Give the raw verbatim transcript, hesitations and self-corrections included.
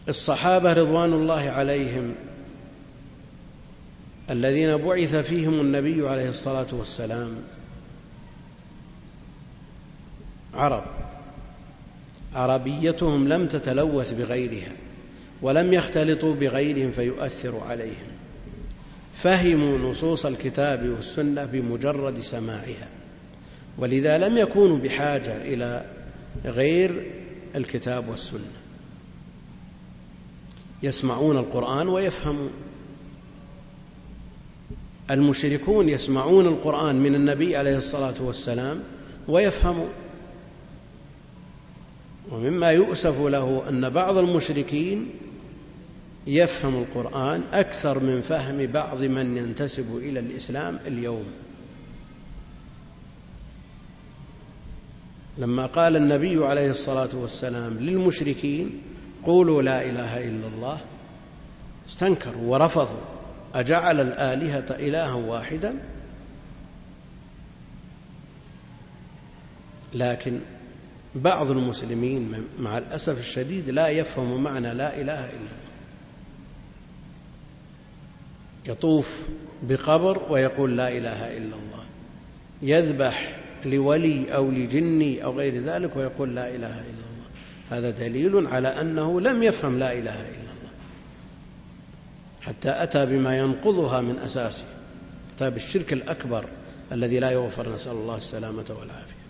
الصحابة رضوان الله عليهم الذين بعث فيهم النبي عليه الصلاة والسلام عرب، عربيتهم لم تتلوث بغيرها ولم يختلطوا بغيرهم فيؤثر عليهم، فهموا نصوص الكتاب والسنة بمجرد سماعها، ولذا لم يكونوا بحاجة إلى غير الكتاب والسنة، يسمعون القرآن ويفهمون. المشركون يسمعون القرآن من النبي عليه الصلاة والسلام ويفهمون. ومما يؤسف له أن بعض المشركين يفهم القرآن أكثر من فهم بعض من ينتسب إلى الإسلام اليوم. لما قال النبي عليه الصلاة والسلام للمشركين قولوا لا إله إلا الله استنكروا ورفضوا، أجعل الآلهة إلها واحدا؟ لكن بعض المسلمين مع الأسف الشديد لا يفهم معنى لا إله إلا الله، يطوف بقبر ويقول لا إله إلا الله، يذبح لولي أو لجني أو غير ذلك ويقول لا إله إلا الله. هذا دليل على أنه لم يفهم لا إله إلا الله، حتى أتى بما ينقضها من أساسه، أتى بالشرك الأكبر الذي لا يغفر، نسأل الله السلامة والعافية.